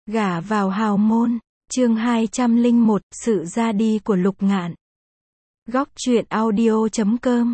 Gả vào hào môn, chương 201, sự ra đi của Lục Ngạn. Góc truyện audio.com.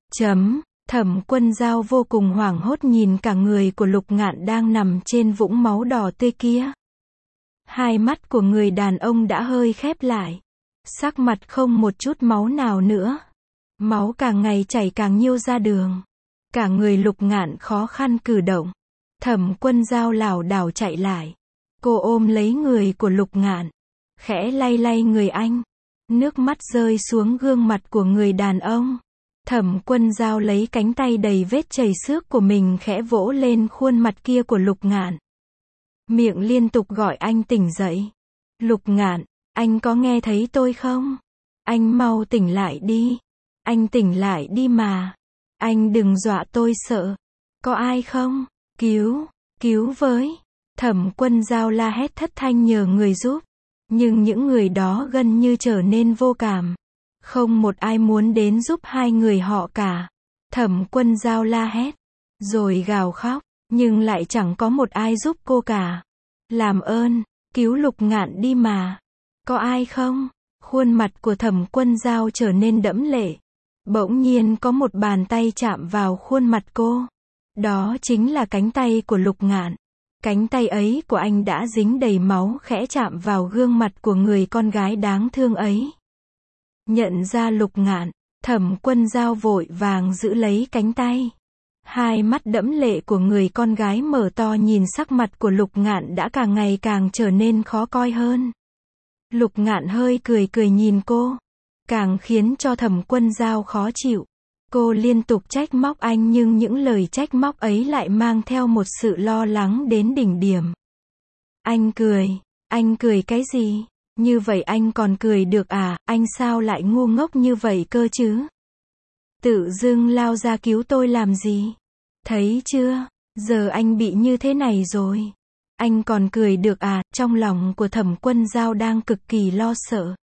Thẩm Quân Dao vô cùng hoảng hốt nhìn cả người của Lục Ngạn đang nằm trên vũng máu đỏ tươi kia. Hai mắt của người đàn ông đã hơi khép lại. Sắc mặt không một chút máu nào nữa. Máu càng ngày chảy càng nhiều ra đường. Cả người Lục Ngạn khó khăn cử động. Thẩm Quân Dao lảo đảo chạy lại. Cô ôm lấy người của Lục Ngạn, khẽ lay lay người anh. Nước mắt rơi xuống gương mặt của người đàn ông. Thẩm Quân Dao lấy cánh tay đầy vết chảy xước của mình khẽ vỗ lên khuôn mặt kia của Lục Ngạn. Miệng liên tục gọi anh tỉnh dậy. Lục Ngạn, anh có nghe thấy tôi không? Anh mau tỉnh lại đi. Anh tỉnh lại đi mà. Anh đừng dọa tôi sợ. Có ai không? Cứu với. Thẩm Quân Dao la hét thất thanh nhờ người giúp. Nhưng những người đó gần như trở nên vô cảm. Không một ai muốn đến giúp hai người họ cả. Thẩm Quân Dao la hét, rồi gào khóc, nhưng lại chẳng có một ai giúp cô cả. Làm ơn, cứu Lục Ngạn đi mà. Có ai không? Khuôn mặt của Thẩm Quân Dao trở nên đẫm lệ. Bỗng nhiên có một bàn tay chạm vào khuôn mặt cô. Đó chính là cánh tay của Lục Ngạn. Cánh tay ấy của anh đã dính đầy máu khẽ chạm vào gương mặt của người con gái đáng thương ấy. Nhận ra Lục Ngạn, Thẩm Quân Dao vội vàng giữ lấy cánh tay. Hai mắt đẫm lệ của người con gái mở to nhìn sắc mặt của Lục Ngạn đã càng ngày càng trở nên khó coi hơn. Lục Ngạn hơi cười nhìn cô, càng khiến cho Thẩm Quân Dao khó chịu. Cô liên tục trách móc anh nhưng những lời trách móc ấy lại mang theo một sự lo lắng đến đỉnh điểm. Anh cười cái gì? Như vậy anh còn cười được à? Anh sao lại ngu ngốc như vậy cơ chứ? Tự dưng lao ra cứu tôi làm gì? Thấy chưa? Giờ anh bị như thế này rồi. Anh còn cười được à? Trong lòng của Thẩm Quân Dao đang cực kỳ lo sợ.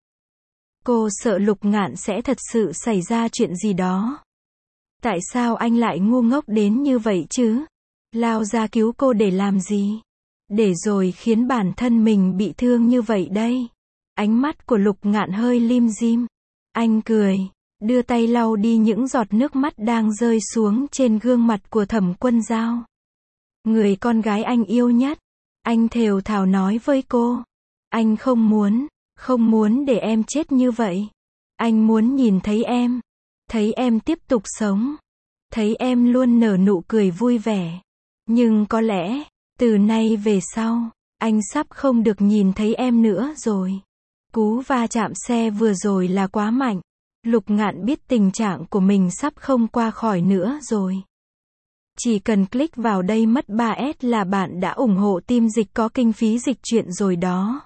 Cô sợ Lục Ngạn sẽ thật sự xảy ra chuyện gì đó. Tại sao anh lại ngu ngốc đến như vậy chứ? Lao ra cứu cô để làm gì? Để rồi khiến bản thân mình bị thương như vậy đây. Ánh mắt của Lục Ngạn hơi lim dim. Anh cười, đưa tay lau đi những giọt nước mắt đang rơi xuống trên gương mặt của Thẩm Quân Dao. Người con gái anh yêu nhất. Anh thều thào nói với cô. Anh không muốn để em chết như vậy. Anh muốn nhìn thấy em. Thấy em tiếp tục sống. Thấy em luôn nở nụ cười vui vẻ. Nhưng có lẽ, từ nay về sau, anh sắp không được nhìn thấy em nữa rồi. Cú va chạm xe vừa rồi là quá mạnh. Lục Ngạn biết tình trạng của mình sắp không qua khỏi nữa rồi. Chỉ cần click vào đây mất 3S là bạn đã ủng hộ team dịch có kinh phí dịch truyện rồi đó.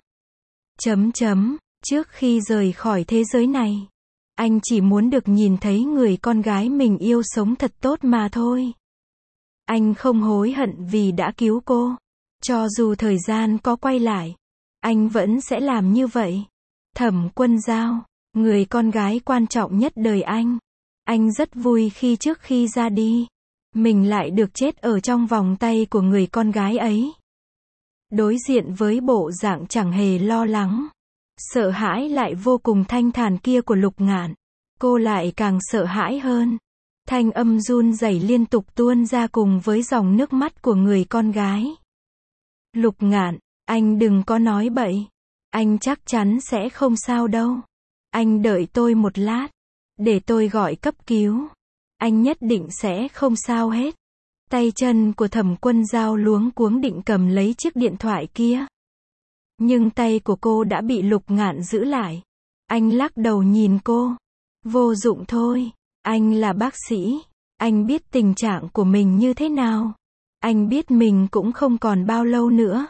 Trước khi rời khỏi thế giới này, anh chỉ muốn được nhìn thấy người con gái mình yêu sống thật tốt mà thôi. Anh không hối hận vì đã cứu cô. Cho dù thời gian có quay lại, anh vẫn sẽ làm như vậy. Thẩm Quân Dao, người con gái quan trọng nhất đời anh. Anh rất vui khi trước khi ra đi, mình lại được chết ở trong vòng tay của người con gái ấy. Đối diện với bộ dạng chẳng hề lo lắng, sợ hãi lại vô cùng thanh thản kia của Lục Ngạn, cô lại càng sợ hãi hơn. Thanh âm run rẩy liên tục tuôn ra cùng với dòng nước mắt của người con gái. Lục Ngạn, anh đừng có nói bậy. Anh chắc chắn sẽ không sao đâu. Anh đợi tôi một lát, để tôi gọi cấp cứu. Anh nhất định sẽ không sao hết. Tay chân của Thẩm Quân Dao luống cuống định cầm lấy chiếc điện thoại kia. Nhưng tay của cô đã bị Lục Ngạn giữ lại. Anh lắc đầu nhìn cô. Vô dụng thôi. Anh là bác sĩ. Anh biết tình trạng của mình như thế nào. Anh biết mình cũng không còn bao lâu nữa.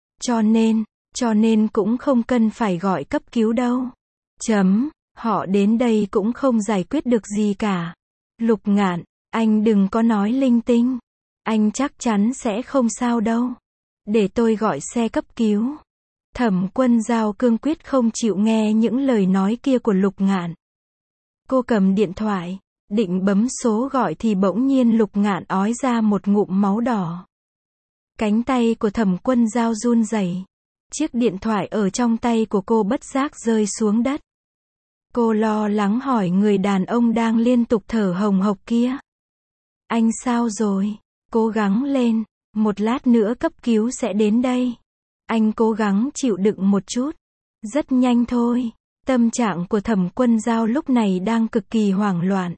Cho nên cũng không cần phải gọi cấp cứu đâu. Họ đến đây cũng không giải quyết được gì cả. Lục Ngạn, anh đừng có nói linh tinh. Anh chắc chắn sẽ không sao đâu. Để tôi gọi xe cấp cứu. Thẩm Quân Dao cương quyết không chịu nghe những lời nói kia của Lục Ngạn. Cô cầm điện thoại, định bấm số gọi thì bỗng nhiên Lục Ngạn ói ra một ngụm máu đỏ. Cánh tay của Thẩm Quân Dao run rẩy. Chiếc điện thoại ở trong tay của cô bất giác rơi xuống đất. Cô lo lắng hỏi người đàn ông đang liên tục thở hồng hộc kia. Anh sao rồi? Cố gắng lên, một lát nữa cấp cứu sẽ đến đây. Anh cố gắng chịu đựng một chút. Rất nhanh thôi. Tâm trạng của Thẩm Quân Dao lúc này đang cực kỳ hoảng loạn.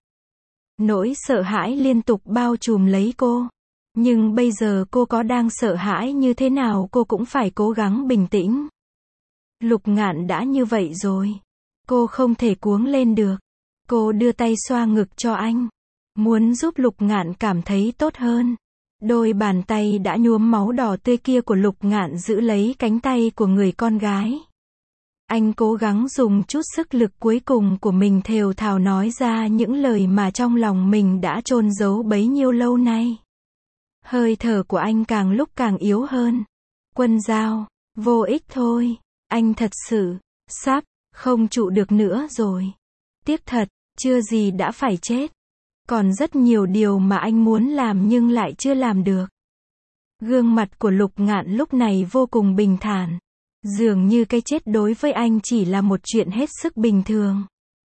Nỗi sợ hãi liên tục bao trùm lấy cô. Nhưng bây giờ cô có đang sợ hãi như thế nào cô cũng phải cố gắng bình tĩnh. Lục Ngạn đã như vậy rồi. Cô không thể cuống lên được. Cô đưa tay xoa ngực cho anh. Muốn giúp Lục Ngạn cảm thấy tốt hơn. Đôi bàn tay đã nhuốm máu đỏ tươi kia của Lục Ngạn giữ lấy cánh tay của người con gái. Anh cố gắng dùng chút sức lực cuối cùng của mình thều thào nói ra những lời mà trong lòng mình đã chôn giấu bấy nhiêu lâu nay. Hơi thở của anh càng lúc càng yếu hơn. Quân Dao, vô ích thôi. Anh thật sự, sắp, không trụ được nữa rồi. Tiếc thật, chưa gì đã phải chết. Còn rất nhiều điều mà anh muốn làm nhưng lại chưa làm được. Gương mặt của Lục Ngạn lúc này vô cùng bình thản. Dường như cái chết đối với anh chỉ là một chuyện hết sức bình thường.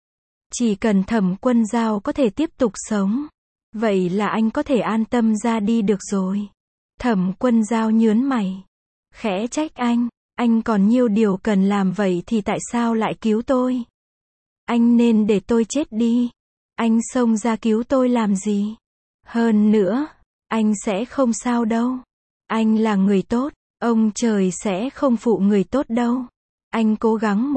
Chỉ cần Thẩm Quân Dao có thể tiếp tục sống. Vậy là anh có thể an tâm ra đi được rồi. Thẩm Quân Dao nhớn mày. Khẽ trách anh còn nhiều điều cần làm vậy thì tại sao lại cứu tôi? Anh nên để tôi chết đi. Anh xông ra cứu tôi làm gì? Hơn nữa, anh sẽ không sao đâu. Anh là người tốt, ông trời sẽ không phụ người tốt đâu. Anh cố gắng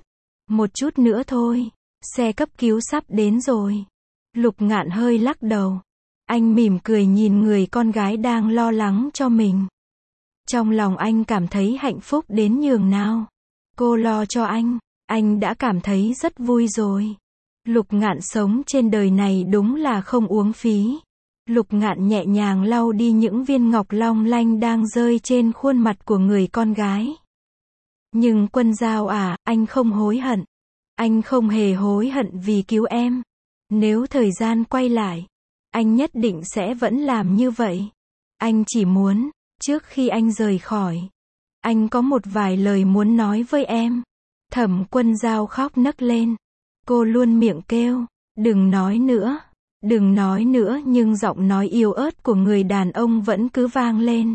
một chút nữa thôi. Xe cấp cứu sắp đến rồi. Lục Ngạn hơi lắc đầu. Anh mỉm cười nhìn người con gái đang lo lắng cho mình. Trong lòng anh cảm thấy hạnh phúc đến nhường nào. Cô lo cho anh đã cảm thấy rất vui rồi. Lục Ngạn sống trên đời này đúng là không uổng phí. Lục Ngạn nhẹ nhàng lau đi những viên ngọc long lanh đang rơi trên khuôn mặt của người con gái. Nhưng Quân Dao à, anh không hối hận. Anh không hề hối hận vì cứu em. Nếu thời gian quay lại, anh nhất định sẽ vẫn làm như vậy. Anh chỉ muốn, trước khi anh rời khỏi, anh có một vài lời muốn nói với em. Thẩm Quân Dao khóc nấc lên. Cô luôn miệng kêu, đừng nói nữa nhưng giọng nói yếu ớt của người đàn ông vẫn cứ vang lên.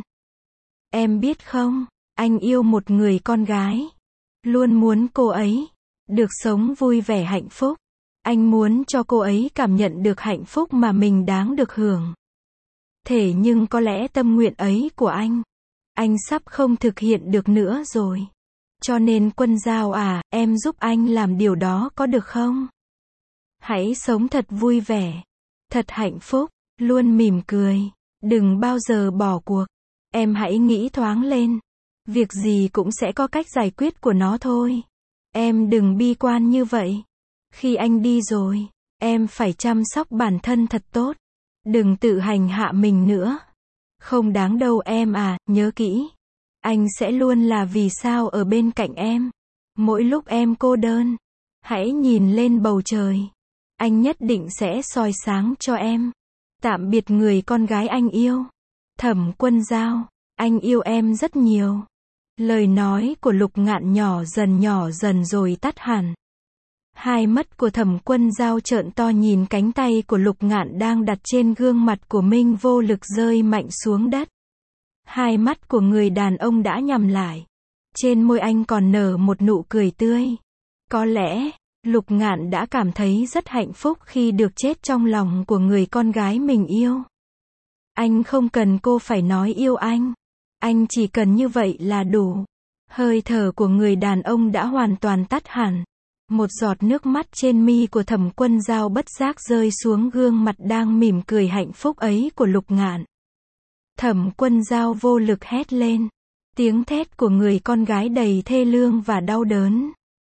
Em biết không, anh yêu một người con gái. Luôn muốn cô ấy được sống vui vẻ hạnh phúc. Anh muốn cho cô ấy cảm nhận được hạnh phúc mà mình đáng được hưởng. Thế nhưng có lẽ tâm nguyện ấy của anh sắp không thực hiện được nữa rồi. Cho nên Quân Dao à, em giúp anh làm điều đó có được không? Hãy sống thật vui vẻ, thật hạnh phúc, luôn mỉm cười, đừng bao giờ bỏ cuộc. Em hãy nghĩ thoáng lên. Việc gì cũng sẽ có cách giải quyết của nó thôi. Em đừng bi quan như vậy. Khi anh đi rồi, em phải chăm sóc bản thân thật tốt. Đừng tự hành hạ mình nữa. Không đáng đâu em à, nhớ kỹ. Anh sẽ luôn là vì sao ở bên cạnh em. Mỗi lúc em cô đơn, hãy nhìn lên bầu trời. Anh nhất định sẽ soi sáng cho em. Tạm biệt người con gái anh yêu. Thẩm Quân Dao, anh yêu em rất nhiều. Lời nói của Lục Ngạn nhỏ dần rồi tắt hẳn. Hai mắt của Thẩm Quân Dao trợn to nhìn cánh tay của Lục Ngạn đang đặt trên gương mặt của mình vô lực rơi mạnh xuống đất. Hai mắt của người đàn ông đã nhắm lại. Trên môi anh còn nở một nụ cười tươi. Có lẽ, Lục Ngạn đã cảm thấy rất hạnh phúc khi được chết trong lòng của người con gái mình yêu. Anh không cần cô phải nói yêu anh chỉ cần như vậy là đủ. Hơi thở của người đàn ông đã hoàn toàn tắt hẳn. Một giọt nước mắt trên mi của Thẩm Quân Dao bất giác rơi xuống gương mặt đang mỉm cười hạnh phúc ấy của Lục Ngạn. Thẩm Quân Dao vô lực hét lên. Tiếng thét của người con gái đầy thê lương và đau đớn.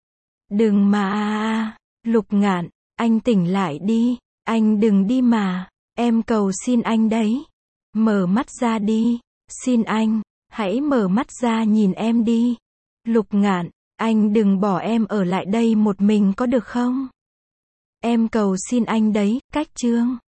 Đừng mà Lục Ngạn, anh tỉnh lại đi. Anh đừng đi mà. Em cầu xin anh đấy. Mở mắt ra đi. Xin anh, hãy mở mắt ra nhìn em đi. Lục Ngạn, anh đừng bỏ em ở lại đây một mình có được không? Em cầu xin anh đấy, cách chương.